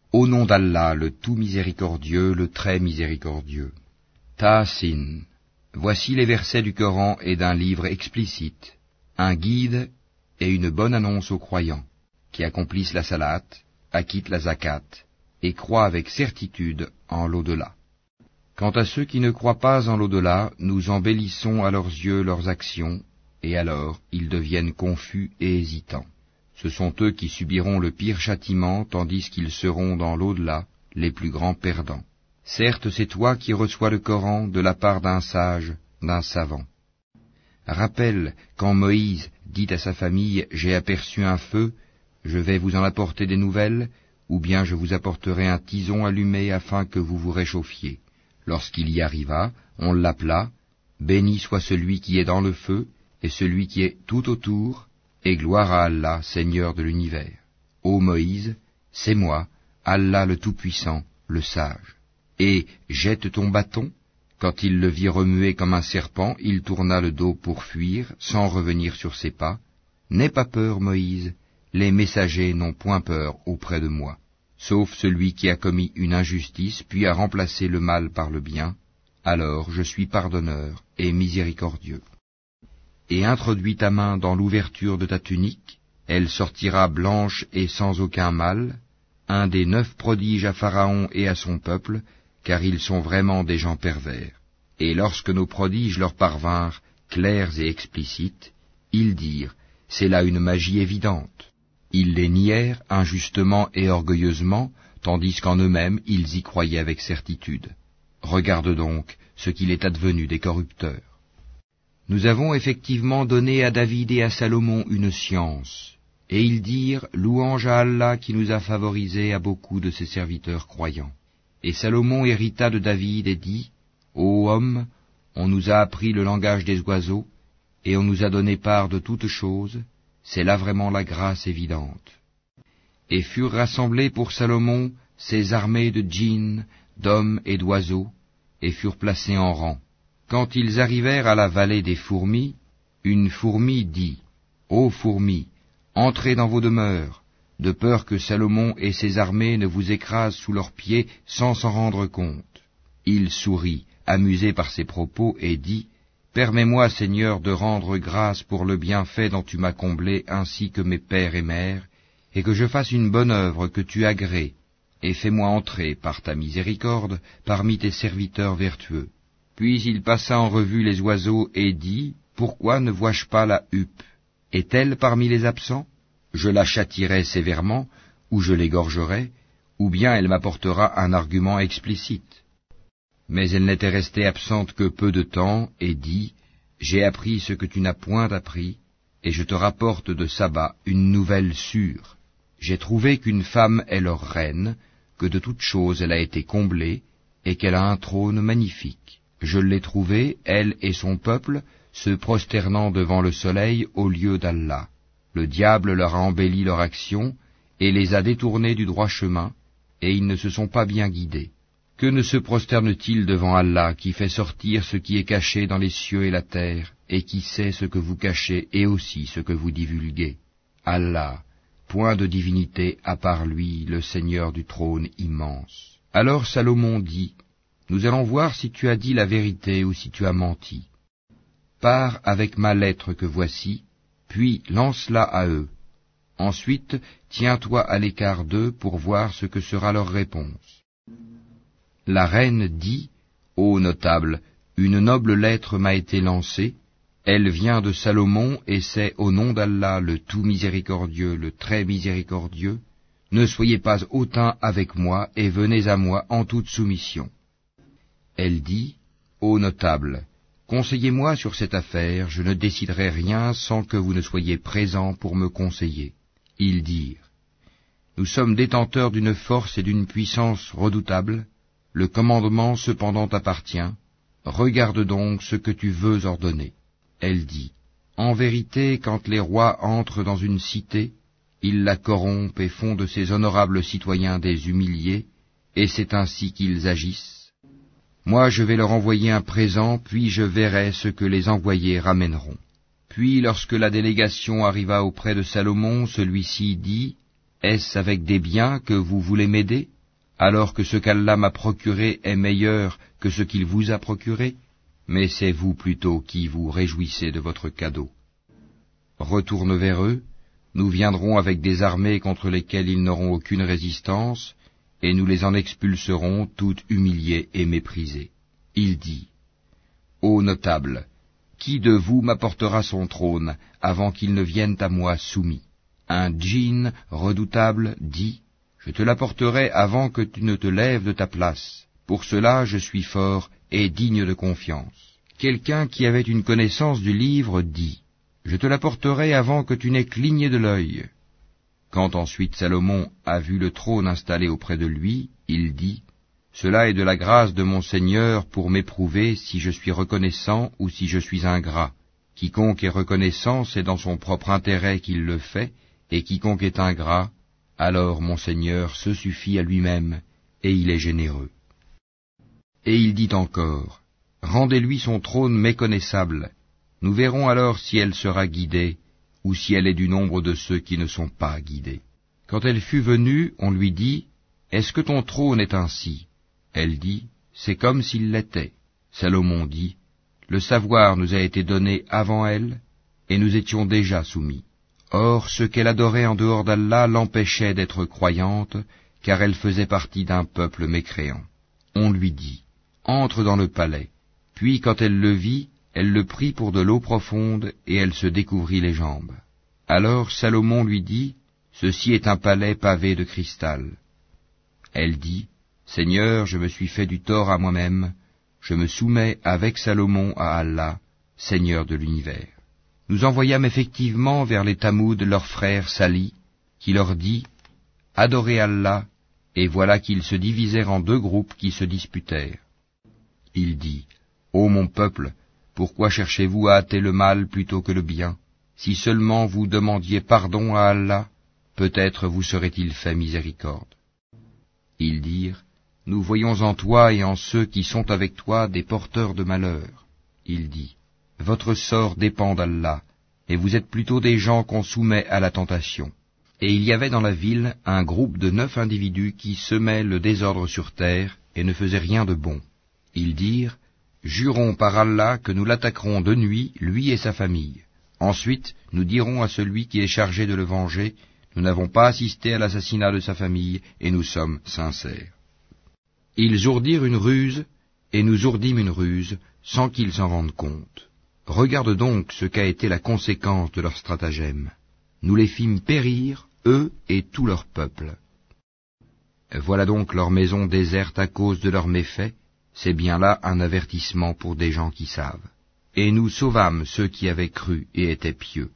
Au nom d'Allah, le tout miséricordieux, le très miséricordieux. Tasin. Voici les versets du Coran et d'un livre explicite, un guide et une bonne annonce aux croyants, qui accomplissent la salat, acquittent la zakat, et croient avec certitude en l'au-delà. Quant à ceux qui ne croient pas en l'au-delà, nous embellissons à leurs yeux leurs actions, et alors ils deviennent confus et hésitants. Ce sont eux qui subiront le pire châtiment, tandis qu'ils seront dans l'au-delà les plus grands perdants. Certes, c'est toi qui reçois le Coran de la part d'un sage, d'un savant. Rappelle quand Moïse dit à sa famille « J'ai aperçu un feu, je vais vous en apporter des nouvelles, ou bien je vous apporterai un tison allumé afin que vous vous réchauffiez. » Lorsqu'il y arriva, on l'appela « Béni soit celui qui est dans le feu, et celui qui est tout autour, et gloire à Allah, Seigneur de l'univers. Ô Moïse, c'est moi, Allah le Tout-Puissant, le Sage. Et jette ton bâton. » Quand il le vit remuer comme un serpent, il tourna le dos pour fuir, sans revenir sur ses pas. « N'aie pas peur, Moïse, les messagers n'ont point peur auprès de moi, sauf celui qui a commis une injustice, puis a remplacé le mal par le bien. Alors je suis pardonneur et miséricordieux. Et introduis ta main dans l'ouverture de ta tunique, elle sortira blanche et sans aucun mal, un des 9 prodiges à Pharaon et à son peuple, car ils sont vraiment des gens pervers. Et lorsque nos prodiges leur parvinrent, clairs et explicites, ils dirent, c'est là une magie évidente. Ils les nièrent injustement et orgueilleusement, tandis qu'en eux-mêmes ils y croyaient avec certitude. Regarde donc ce qu'il est advenu des corrupteurs. Nous avons effectivement donné à David et à Salomon une science, et ils dirent, louange à Allah qui nous a favorisés à beaucoup de ses serviteurs croyants. Et Salomon hérita de David et dit, ô homme, on nous a appris le langage des oiseaux, et on nous a donné part de toutes choses, c'est là vraiment la grâce évidente. Et furent rassemblés pour Salomon ces armées de djinns, d'hommes et d'oiseaux, et furent placés en rang. Quand ils arrivèrent à la vallée des fourmis, une fourmi dit, ô fourmis, entrez dans vos demeures, de peur que Salomon et ses armées ne vous écrasent sous leurs pieds sans s'en rendre compte. Il sourit, amusé par ses propos, et dit, « Permets-moi, Seigneur, de rendre grâce pour le bienfait dont tu m'as comblé, ainsi que mes pères et mères, et que je fasse une bonne œuvre que tu agrées, et fais-moi entrer, par ta miséricorde, parmi tes serviteurs vertueux. » Puis il passa en revue les oiseaux et dit, « Pourquoi ne vois-je pas la huppe? Est-elle parmi les absents? Je la châtierai sévèrement, ou je l'égorgerai, ou bien elle m'apportera un argument explicite. » Mais elle n'était restée absente que peu de temps, et dit, « J'ai appris ce que tu n'as point appris, et je te rapporte de Saba une nouvelle sûre. J'ai trouvé qu'une femme est leur reine, que de toutes choses elle a été comblée, et qu'elle a un trône magnifique. Je l'ai trouvée, elle et son peuple, se prosternant devant le soleil au lieu d'Allah. Le diable leur a embelli leur action, et les a détournés du droit chemin, et ils ne se sont pas bien guidés. Que ne se prosterne-t-il devant Allah, qui fait sortir ce qui est caché dans les cieux et la terre, et qui sait ce que vous cachez et aussi ce que vous divulguez? Allah, point de divinité à part lui, le Seigneur du trône immense. » Alors Salomon dit, « Nous allons voir si tu as dit la vérité ou si tu as menti. Pars avec ma lettre que voici, puis lance-la à eux. Ensuite, tiens-toi à l'écart d'eux pour voir ce que sera leur réponse. » La reine dit, « Ô notable, une noble lettre m'a été lancée, elle vient de Salomon et c'est au nom d'Allah le tout miséricordieux, le très miséricordieux. Ne soyez pas hautains avec moi et venez à moi en toute soumission. » Elle dit, « Ô notable, conseillez-moi sur cette affaire, je ne déciderai rien sans que vous ne soyez présents pour me conseiller. » Ils dirent, « Nous sommes détenteurs d'une force et d'une puissance redoutables, le commandement cependant t'appartient, regarde donc ce que tu veux ordonner. » Elle dit, « En vérité, quand les rois entrent dans une cité, ils la corrompent et font de ses honorables citoyens des humiliés, et c'est ainsi qu'ils agissent. Moi je vais leur envoyer un présent, puis je verrai ce que les envoyés ramèneront. » Puis lorsque la délégation arriva auprès de Salomon, celui-ci dit, « Est-ce avec des biens que vous voulez m'aider ? alors que ce qu'Allah m'a procuré est meilleur que ce qu'il vous a procuré, mais c'est vous plutôt qui vous réjouissez de votre cadeau. Retourne vers eux, nous viendrons avec des armées contre lesquelles ils n'auront aucune résistance, et nous les en expulserons toutes humiliées et méprisées. Il dit, Ô notables, qui de vous m'apportera son trône avant qu'il ne vienne à moi soumis? Un djinn redoutable dit, Je te l'apporterai avant que tu ne te lèves de ta place. Pour cela je suis fort et digne de confiance. Quelqu'un qui avait une connaissance du livre dit, Je te l'apporterai avant que tu n'aies cligné de l'œil. Quand ensuite Salomon a vu le trône installé auprès de lui, il dit, Cela est de la grâce de mon Seigneur pour m'éprouver si je suis reconnaissant ou si je suis ingrat. Quiconque est reconnaissant, c'est dans son propre intérêt qu'il le fait, et quiconque est ingrat, alors mon Seigneur se suffit à lui-même, et il est généreux. Et il dit encore, Rendez-lui son trône méconnaissable, nous verrons alors si elle sera guidée, ou si elle est du nombre de ceux qui ne sont pas guidés. Quand elle fut venue, on lui dit, Est-ce que ton trône est ainsi? Elle dit, C'est comme s'il l'était. Salomon dit, Le savoir nous a été donné avant elle, et nous étions déjà soumis. Or, ce qu'elle adorait en dehors d'Allah l'empêchait d'être croyante, car elle faisait partie d'un peuple mécréant. On lui dit, Entre dans le palais. Puis, quand elle le vit, elle le prit pour de l'eau profonde, et elle se découvrit les jambes. Alors Salomon lui dit, Ceci est un palais pavé de cristal. Elle dit, Seigneur, je me suis fait du tort à moi-même, je me soumets avec Salomon à Allah, Seigneur de l'univers. Nous envoyâmes effectivement vers les Tamouds leur frère Sali, qui leur dit, Adorez Allah, et voilà qu'ils se divisèrent en deux groupes qui se disputèrent. Il dit, Ô mon peuple, pourquoi cherchez-vous à hâter le mal plutôt que le bien? Si seulement vous demandiez pardon à Allah, peut-être vous serait-il fait miséricorde. Ils dirent, Nous voyons en toi et en ceux qui sont avec toi des porteurs de malheur. Il dit, Votre sort dépend d'Allah, et vous êtes plutôt des gens qu'on soumet à la tentation. Et il y avait dans la ville un groupe de 9 individus qui semaient le désordre sur terre et ne faisaient rien de bon. Ils dirent, Jurons par Allah que nous l'attaquerons de nuit, lui et sa famille. Ensuite, nous dirons à celui qui est chargé de le venger, Nous n'avons pas assisté à l'assassinat de sa famille, et nous sommes sincères. Ils ourdirent une ruse, et nous ourdîmes une ruse, sans qu'ils s'en rendent compte. Regarde donc ce qu'a été la conséquence de leur stratagème. Nous les fîmes périr, eux et tout leur peuple. Voilà donc leur maison déserte à cause de leurs méfaits, c'est bien là un avertissement pour des gens qui savent. Et nous sauvâmes ceux qui avaient cru et étaient pieux.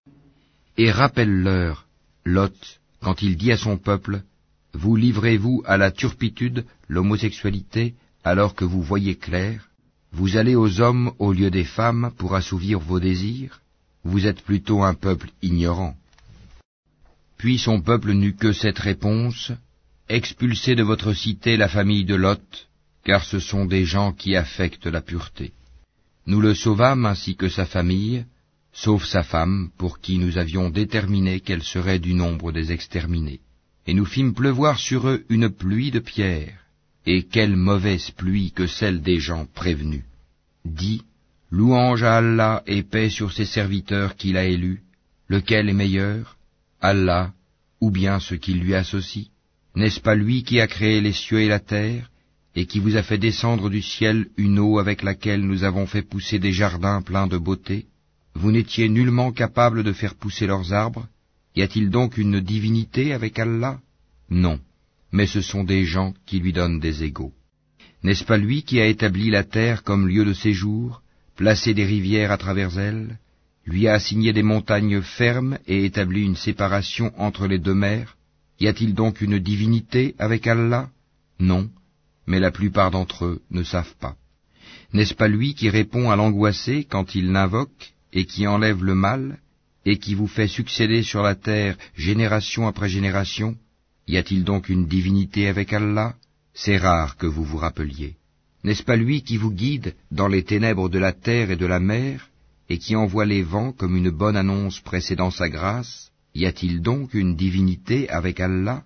Et rappelle-leur, Lot, quand il dit à son peuple, Vous livrez-vous à la turpitude, l'homosexualité, alors que vous voyez clair? Vous allez aux hommes au lieu des femmes pour assouvir vos désirs? Vous êtes plutôt un peuple ignorant. Puis son peuple n'eut que cette réponse, Expulsez de votre cité la famille de Lot, car ce sont des gens qui affectent la pureté. Nous le sauvâmes ainsi que sa famille, sauf sa femme, pour qui nous avions déterminé qu'elle serait du nombre des exterminés. Et nous fîmes pleuvoir sur eux une pluie de pierres, et quelle mauvaise pluie que celle des gens prévenus. Dis, louange à Allah et paix sur ses serviteurs qu'il a élus, lequel est meilleur, Allah, ou bien ce qui lui associe? N'est-ce pas lui qui a créé les cieux et la terre, et qui vous a fait descendre du ciel une eau avec laquelle nous avons fait pousser des jardins pleins de beauté? Vous n'étiez nullement capable de faire pousser leurs arbres? Y a-t-il donc une divinité avec Allah? Non, mais ce sont des gens qui lui donnent des égaux. N'est-ce pas lui qui a établi la terre comme lieu de séjour, placé des rivières à travers elle, lui a assigné des montagnes fermes et établi une séparation entre les deux mers? Y a-t-il donc une divinité avec Allah? Non, mais la plupart d'entre eux ne savent pas. N'est-ce pas lui qui répond à l'angoissé quand il l'invoque, et qui enlève le mal, et qui vous fait succéder sur la terre génération après génération? Y a-t-il donc une divinité avec Allah? C'est rare que vous vous rappeliez. N'est-ce pas lui qui vous guide dans les ténèbres de la terre et de la mer, et qui envoie les vents comme une bonne annonce précédant sa grâce? Y a-t-il donc une divinité avec Allah?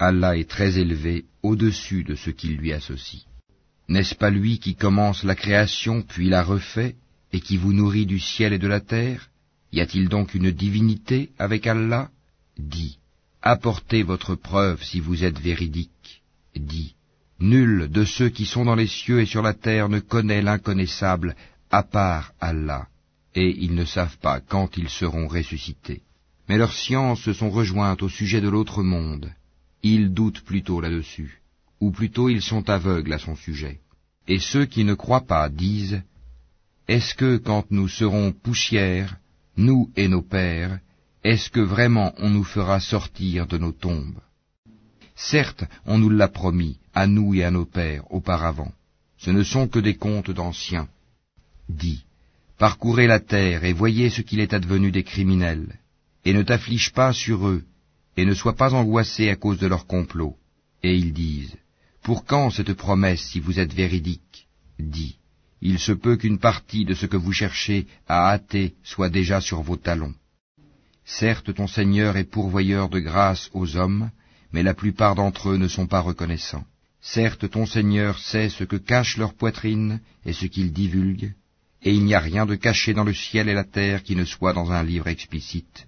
Allah est très élevé au-dessus de ce qu'il lui associe. N'est-ce pas lui qui commence la création puis la refait et qui vous nourrit du ciel et de la terre? Y a-t-il donc une divinité avec Allah? Dis, apportez votre preuve si vous êtes véridique. Dis, nul de ceux qui sont dans les cieux et sur la terre ne connaît l'inconnaissable à part Allah, et ils ne savent pas quand ils seront ressuscités. Mais leurs sciences se sont rejointes au sujet de l'autre monde. Ils doutent plutôt là-dessus, ou plutôt ils sont aveugles à son sujet. Et ceux qui ne croient pas disent, est-ce que quand nous serons poussière, nous et nos pères, est-ce que vraiment on nous fera sortir de nos tombes? Certes, on nous l'a promis, à nous et à nos pères, auparavant. Ce ne sont que des contes d'anciens. Dis, parcourez la terre et voyez ce qu'il est advenu des criminels, et ne t'afflige pas sur eux, et ne sois pas angoissé à cause de leur complot. Et ils disent, pour quand cette promesse si vous êtes véridique? Dis, il se peut qu'une partie de ce que vous cherchez à hâter soit déjà sur vos talons. Certes, ton Seigneur est pourvoyeur de grâce aux hommes, mais la plupart d'entre eux ne sont pas reconnaissants. Certes, ton Seigneur sait ce que cache leur poitrine et ce qu'ils divulguent, et il n'y a rien de caché dans le ciel et la terre qui ne soit dans un livre explicite.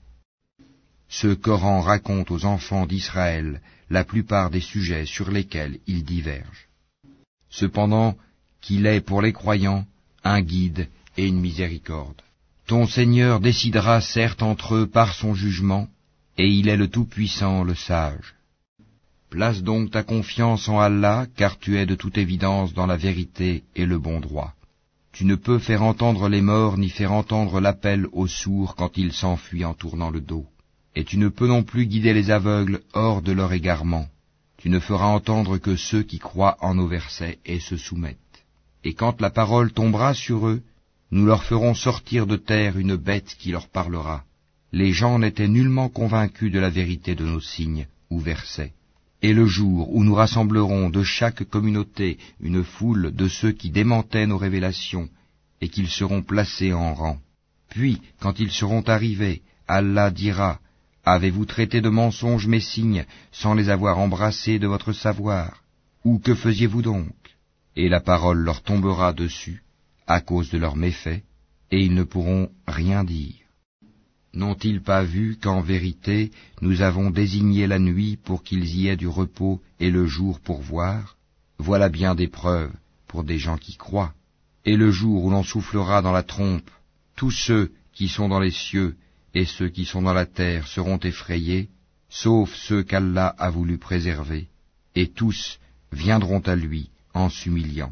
Ce Coran raconte aux enfants d'Israël la plupart des sujets sur lesquels ils divergent. Cependant, qu'il est pour les croyants un guide et une miséricorde. Ton Seigneur décidera certes entre eux par son jugement, et il est le Tout-Puissant, le Sage. Place donc ta confiance en Allah, car tu es de toute évidence dans la vérité et le bon droit. Tu ne peux faire entendre les morts ni faire entendre l'appel aux sourds quand ils s'enfuient en tournant le dos. Et tu ne peux non plus guider les aveugles hors de leur égarement. Tu ne feras entendre que ceux qui croient en nos versets et se soumettent. Et quand la parole tombera sur eux, nous leur ferons sortir de terre une bête qui leur parlera. Les gens n'étaient nullement convaincus de la vérité de nos signes ou versets. Et le jour où nous rassemblerons de chaque communauté une foule de ceux qui démentaient nos révélations, et qu'ils seront placés en rang. Puis, quand ils seront arrivés, Allah dira, avez-vous traité de mensonges mes signes, sans les avoir embrassés de votre savoir? Ou que faisiez-vous donc? Et la parole leur tombera dessus, à cause de leurs méfaits, et ils ne pourront rien dire. N'ont-ils pas vu qu'en vérité, nous avons désigné la nuit pour qu'ils y aient du repos et le jour pour voir? Voilà bien des preuves pour des gens qui croient. Et le jour où l'on soufflera dans la trompe, tous ceux qui sont dans les cieux et ceux qui sont dans la terre seront effrayés, sauf ceux qu'Allah a voulu préserver, et tous viendront à lui en s'humiliant.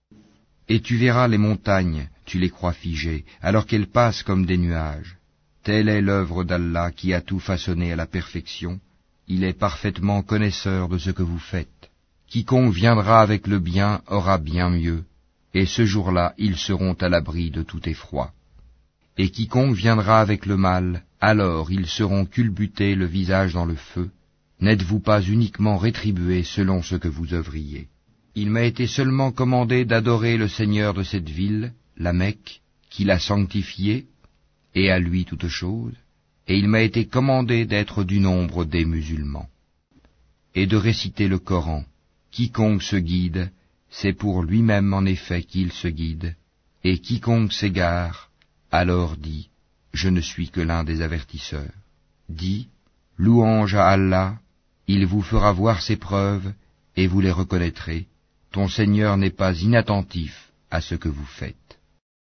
Et tu verras les montagnes, tu les crois figées, alors qu'elles passent comme des nuages. Telle est l'œuvre d'Allah qui a tout façonné à la perfection. Il est parfaitement connaisseur de ce que vous faites. Quiconque viendra avec le bien aura bien mieux, et ce jour-là ils seront à l'abri de tout effroi. Et quiconque viendra avec le mal, alors ils seront culbutés le visage dans le feu. N'êtes-vous pas uniquement rétribués selon ce que vous œuvriez? Il m'a été seulement commandé d'adorer le Seigneur de cette ville, la Mecque, qui l'a sanctifiée, et à lui toute chose, et il m'a été commandé d'être du nombre des musulmans, et de réciter le Coran. Quiconque se guide, c'est pour lui-même en effet qu'il se guide, et quiconque s'égare, alors dit, je ne suis que l'un des avertisseurs. Dis, louange à Allah, il vous fera voir ses preuves, et vous les reconnaîtrez. Ton Seigneur n'est pas inattentif à ce que vous faites.